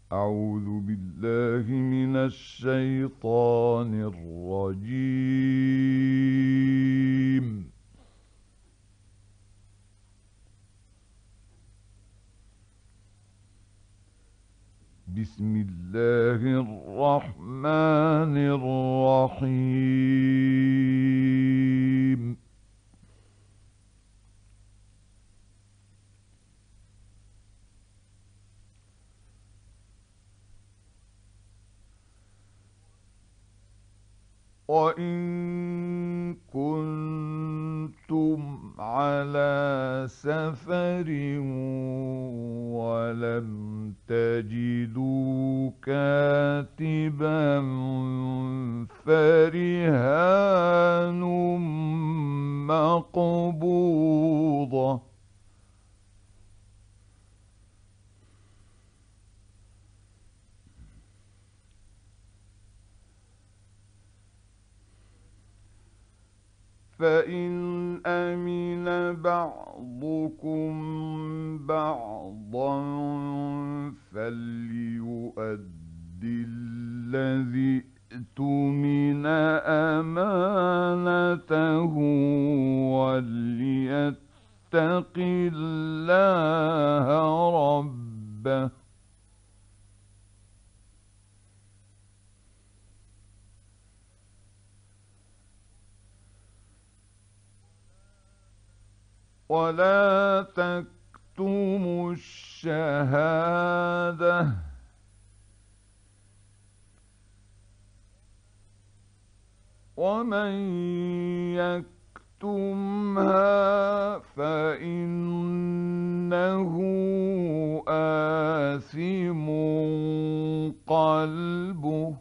أعوذ بالله من الشيطان الرجيم. بسم الله الرحمن الرحيم. وإن كنتم على سفر ولم تجدوا كاتبا فرهان مقبوضة، فإن أمن بعضكم بعضا فليؤد الذي اؤتمن أمانته وليتق الله ربه، ولا تكتموا الشهادة، ومن يكتمها فإنه آثم قلبه،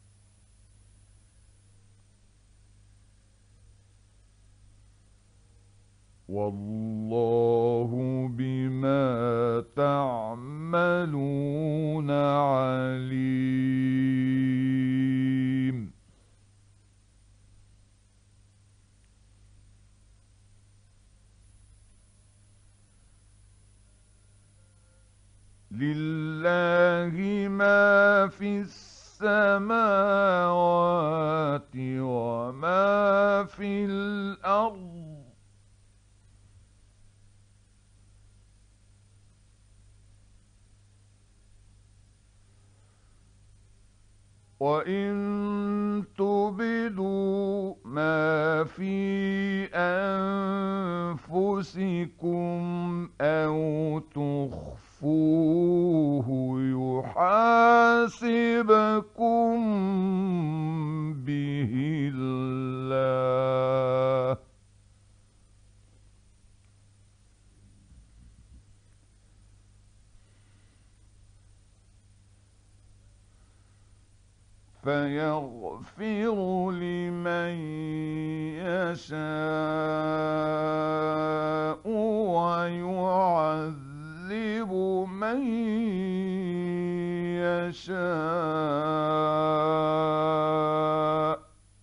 والله بما تعملون عليم. لله ما في السماوات وما في الأرض، وإن تبدوا ما في أنفسكم أو تخفوه يحاسبكم به الله، فيغفر لمن يشاء ويعذب من يشاء،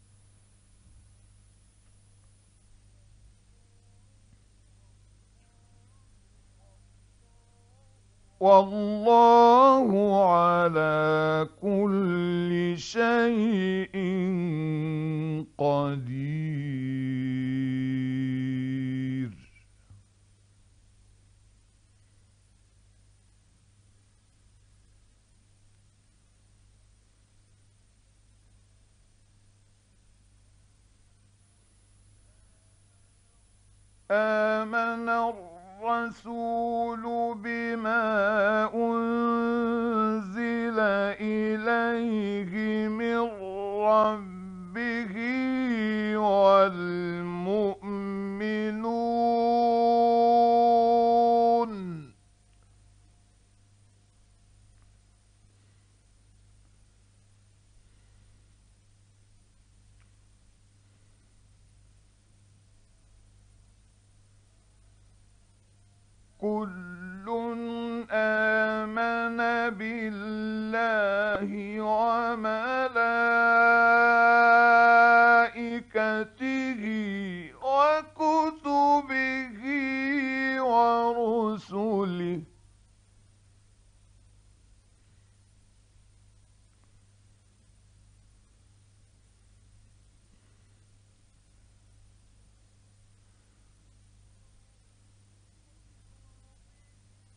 والله على كل شيء قدير. آمن الرسول بما أنزل إليه من ربه والمؤمنون، كل آمن بالله وملائكته وكتبه ورسله،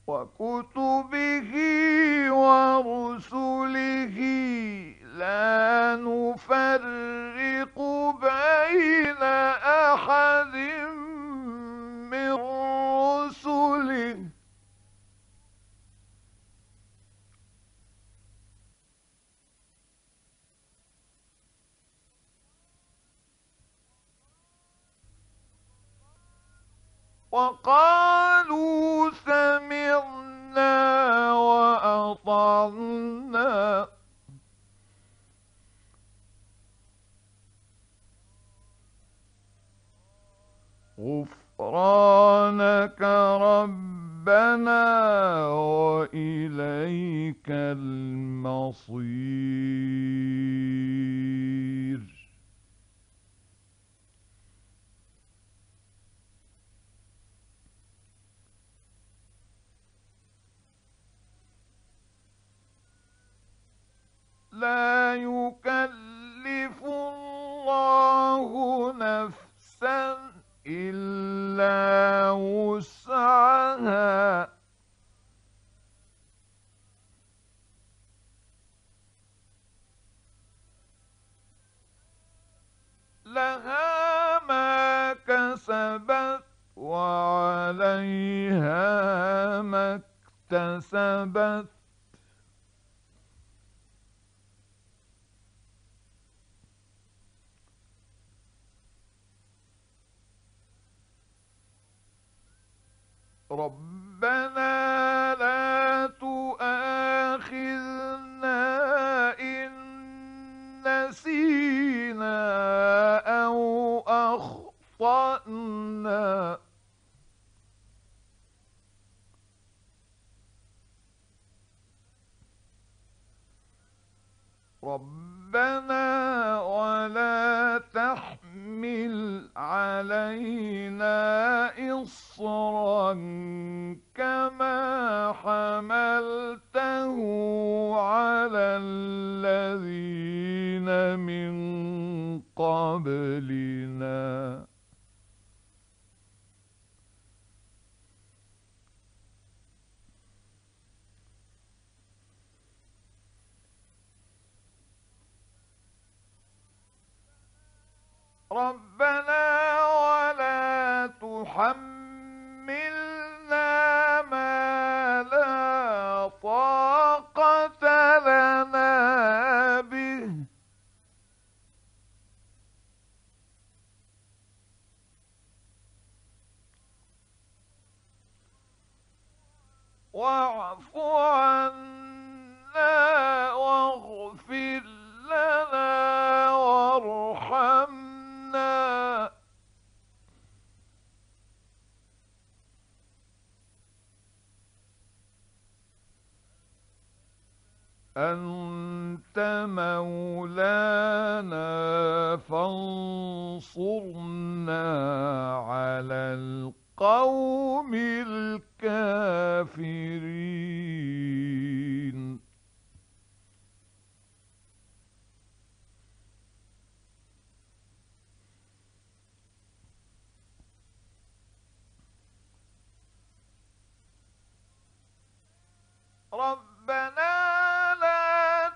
وكتبه ورسله لا نفرق بين أحد من رسله وقالوا سمعنا وأطعنا غفرانك ربنا وإليك المصير لا يكلف الله نفسا إلا وسعها لها ما كسبت وعليها ما اكتسبت ربنا لا تؤاخذنا إن نسينا أو أخطأنا ربنا ولا تحمل علينا إصرا كما حملته على الذين من قبلنا ربنا ولا تحملنا ما لا طاقة لنا به واعف عنا واغفر لنا وارحمنا أنت مولانا فانصرنا على القوم الكافرين ربنا لا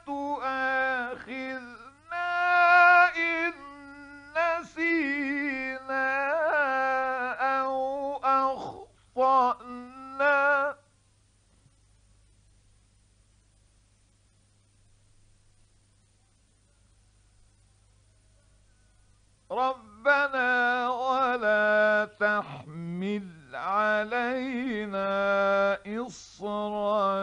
تؤاخذنا إن نسينا أو أخطأنا ربنا ولا تحمل علينا إصرا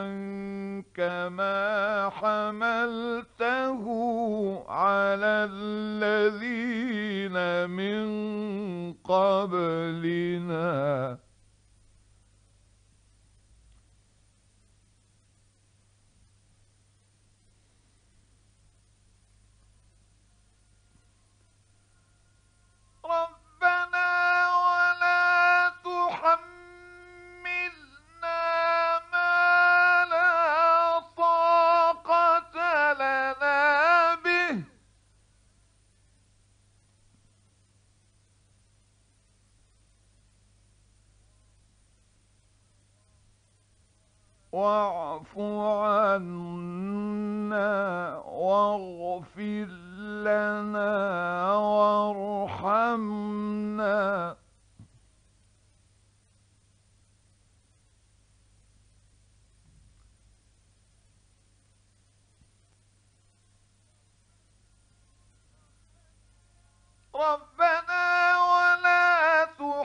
كما حملته على الذين من قبلنا ربنا ولا تحملنا ما لا طاقة لنا به واعف عنا واغفر لنا وارحمنا. ربنا ولا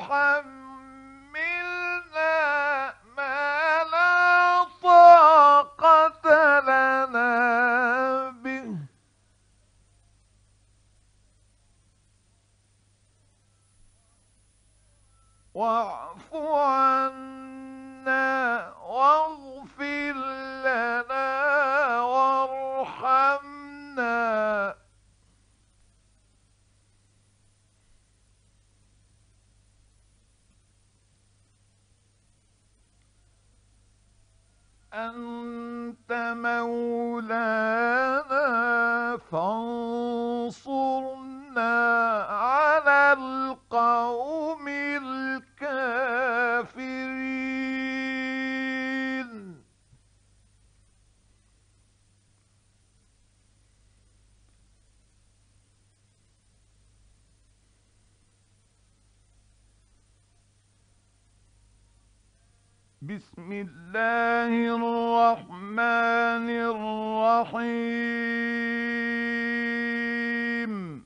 تحملنا ما لا طاقة لنا به، واعف عنا واغفر لنا وارحمنا. أنت مولانا فانصرنا على القوم الكافرين. بسم الله الرحمن الرحيم.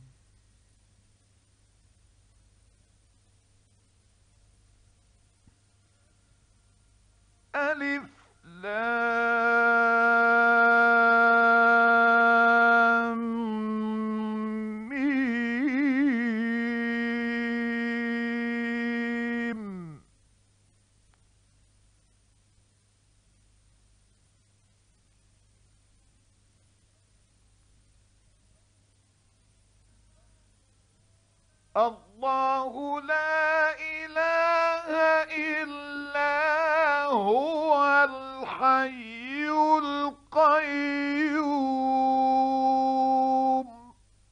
ألف لام ميم. الله لا إله إلا هو الحي القيوم.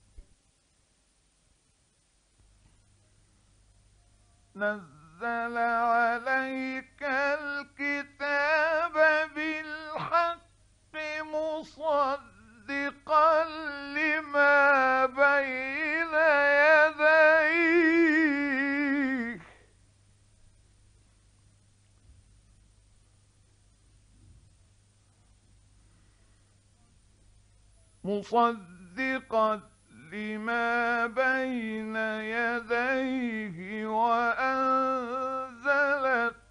نزل عليك الكتاب بالحق مصدقا لما بين يديه مصدقا لما بين يديه وأنزل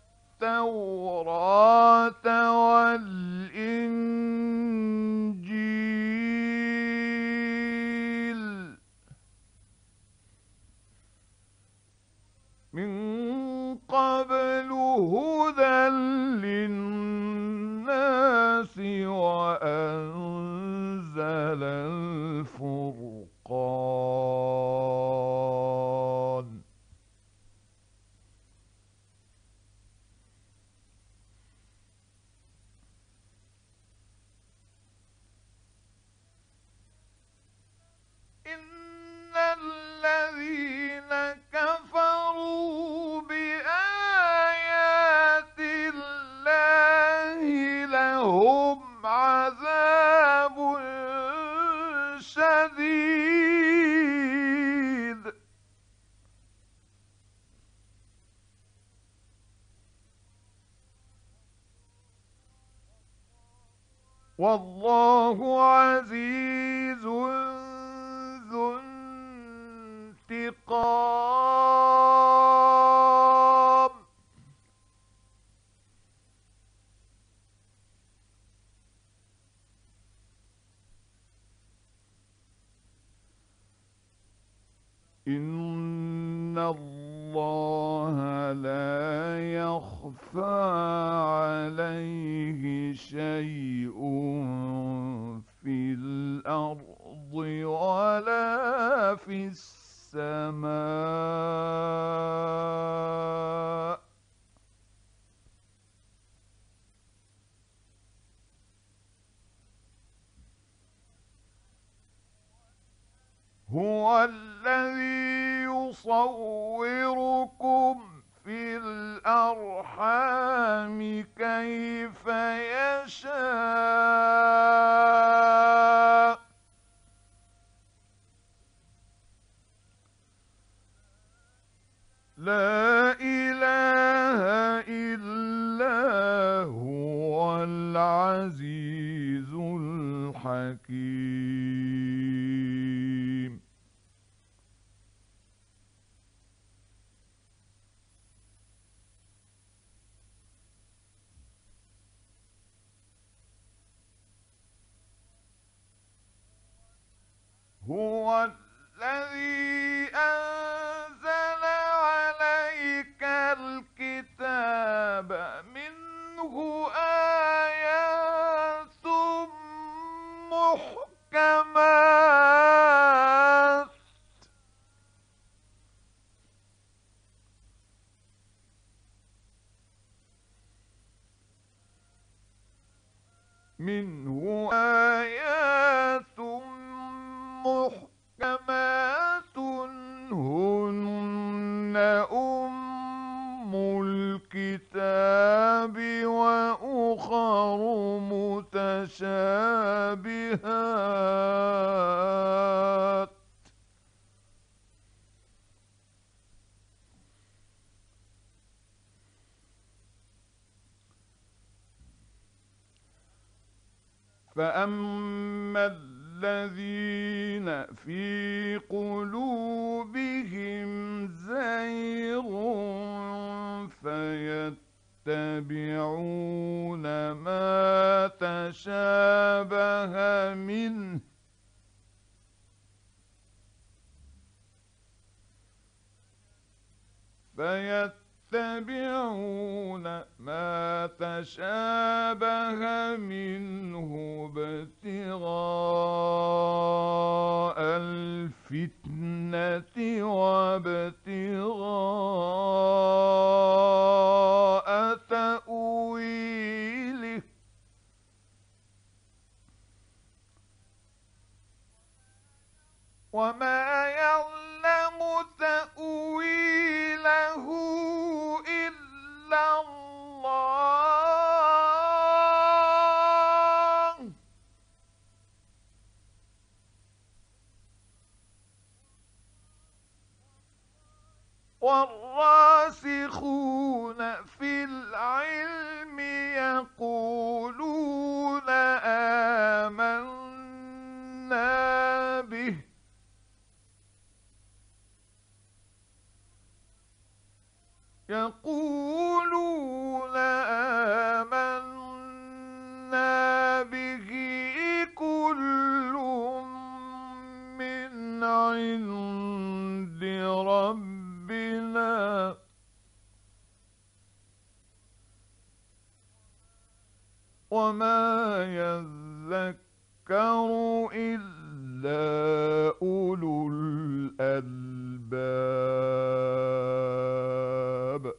التوراة والإنجيل من قبل هدى للناس وأنزل الفرقان. إن الذين كفروا بآيات الله لهم عذاب شديد والله عزيز ذو انتقام. إن الله لا يخفى عليه شيء في الأرض ولا في السماء. هو الذي يصوركم في الأرحام الأرحام كيف يشاء لا إله إلا هو العزيز الحكيم. هو الذي أنزل عليك الكتاب منه آيات محكمات منه آيات محكمات هن أم الكتاب وأخر متشابهات فأما الذين في قلوبهم زيغ فيتبعون ما تشابه منه ابتغاء الفتنة وابتغاء تأويله وما يعلم تأويله إلا الله والراسخون في العلم يقولون آمنا به كل من عند ربنا وما يذكر إلا أولو الألباب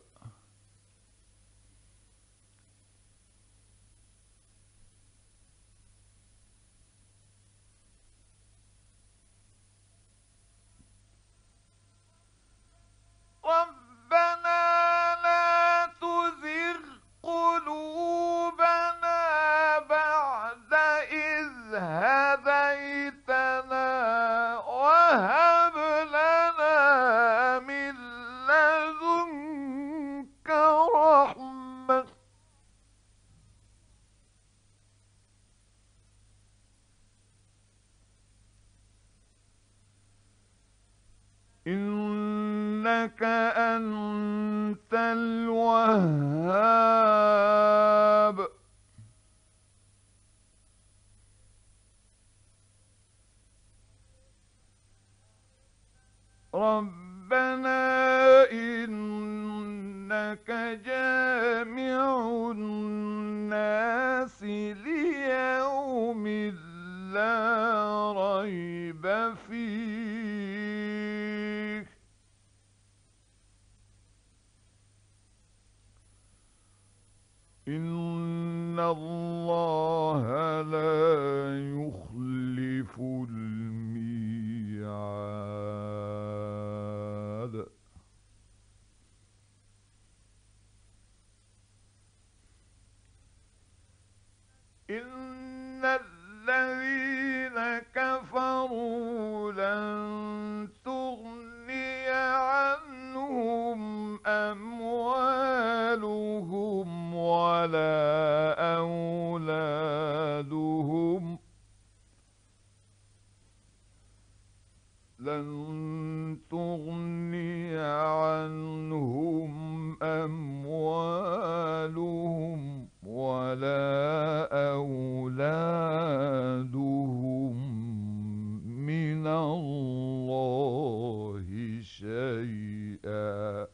ربنا لا تزغ قلوبنا بعد إذ هديتنا وهب لنا من لدنك رحمة إنك أنت الوهاب ربنا إنك جامع الناس ليوم لا ريب فيه إن الله لا يخلف الميعاد لن تغني عنهم أموالهم ولا أولادهم من الله شيئا،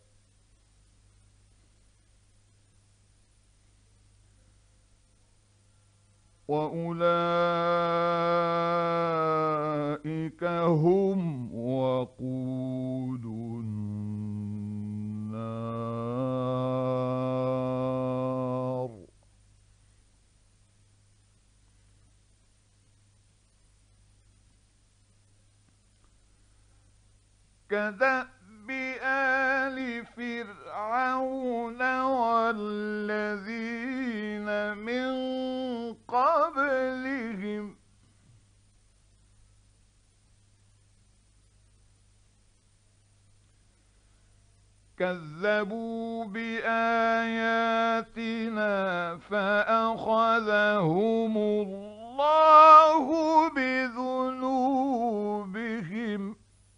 وأولئك هم وقود النار. كدأب آل فرعون والذين من قبلهم كذبوا بآياتنا فأخذهم الله بذنوبهم،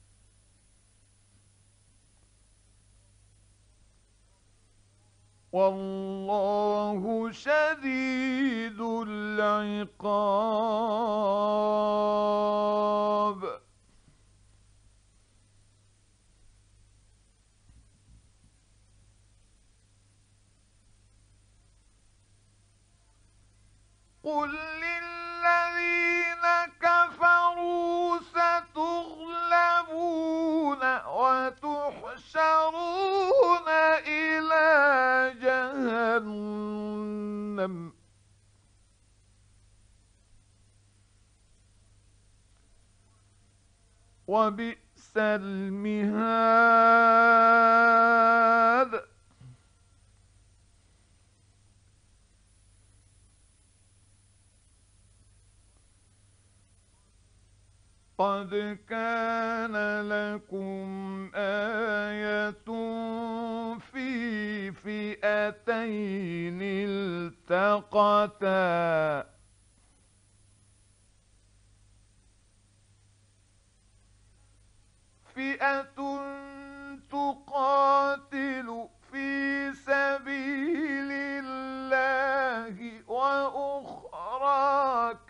والله شديد العقاب. قل للذين كفروا ستغلبون وتحشرون إلى جهنم، وبئس المهاد. قد كان لكم آية في فئتين التقتا، فئة تقاتل في سبيل الله وأخرى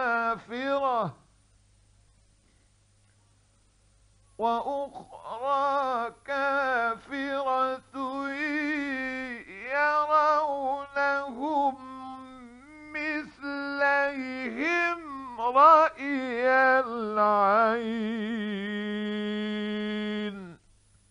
كافرة يرونهم مثليهم رأي العين،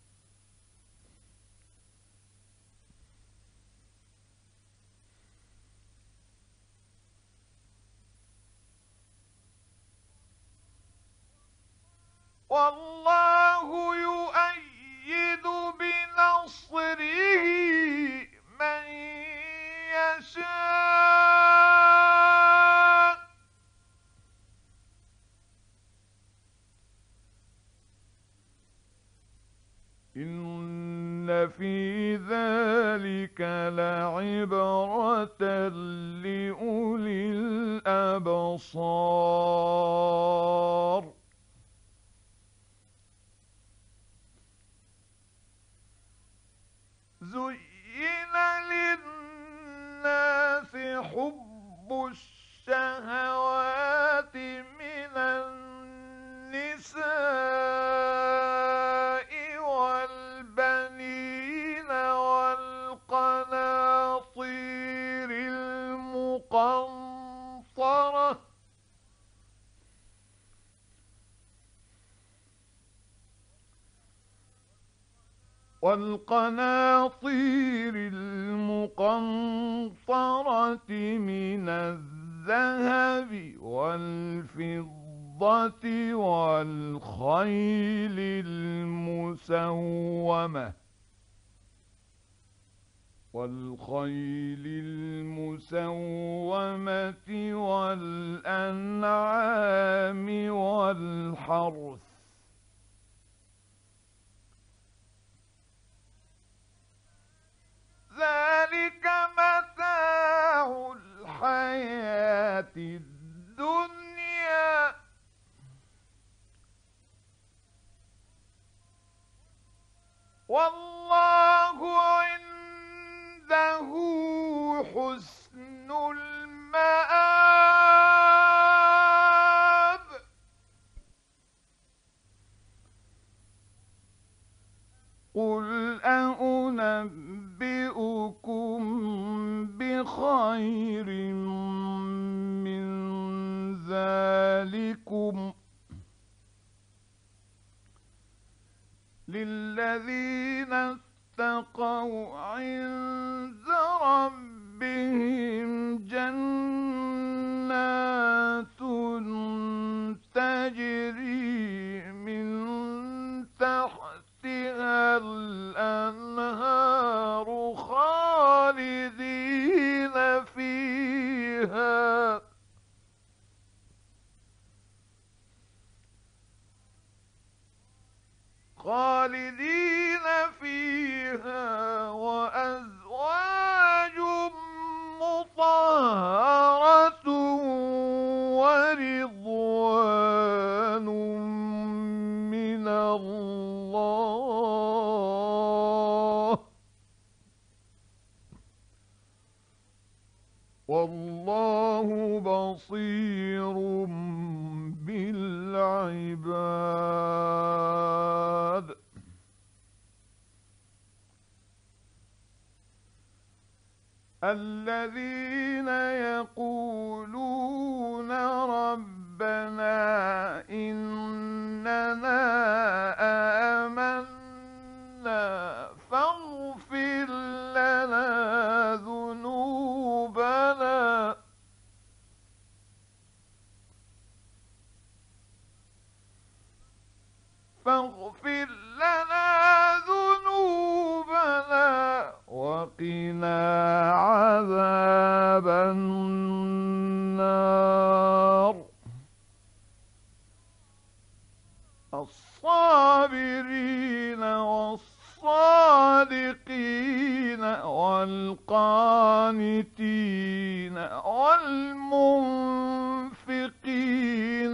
والله يؤيد بنصره من يشاء، إن في ذلك لعبرة لأولي الأبصار. زين للناس حب الشهوات من النساء والبنين والقناطير المقنطرة من الذهب والفضة والخيل المسومة والأنعام والحرث، ذلك متاع الحياة الدنيا، والله عنده حسن المآب. قل أنبئكم بخير من ذلكم للذين اتقوا عند ربهم جنات تجري من تحتها الأنهار خالدين فيها وأزواج مطهرة ورضوان من الله والله بصير بالعباد. الذين يقولون ربنا إننا آمنا فاغفر لنا ذنوبنا وقنا عذاب النار. الصابرين والصادقين والقانتين والمنفقين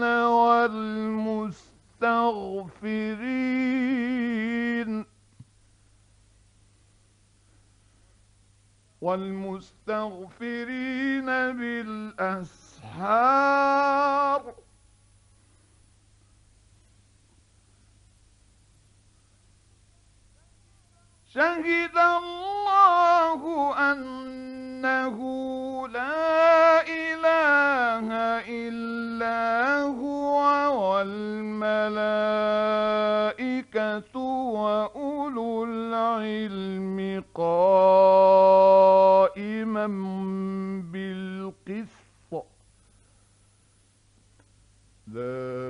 والمستغفرين بالأسحار. شهد الله أنه لا إله إلا هو والملائكة وأولو العلم قائما بالقسط. لا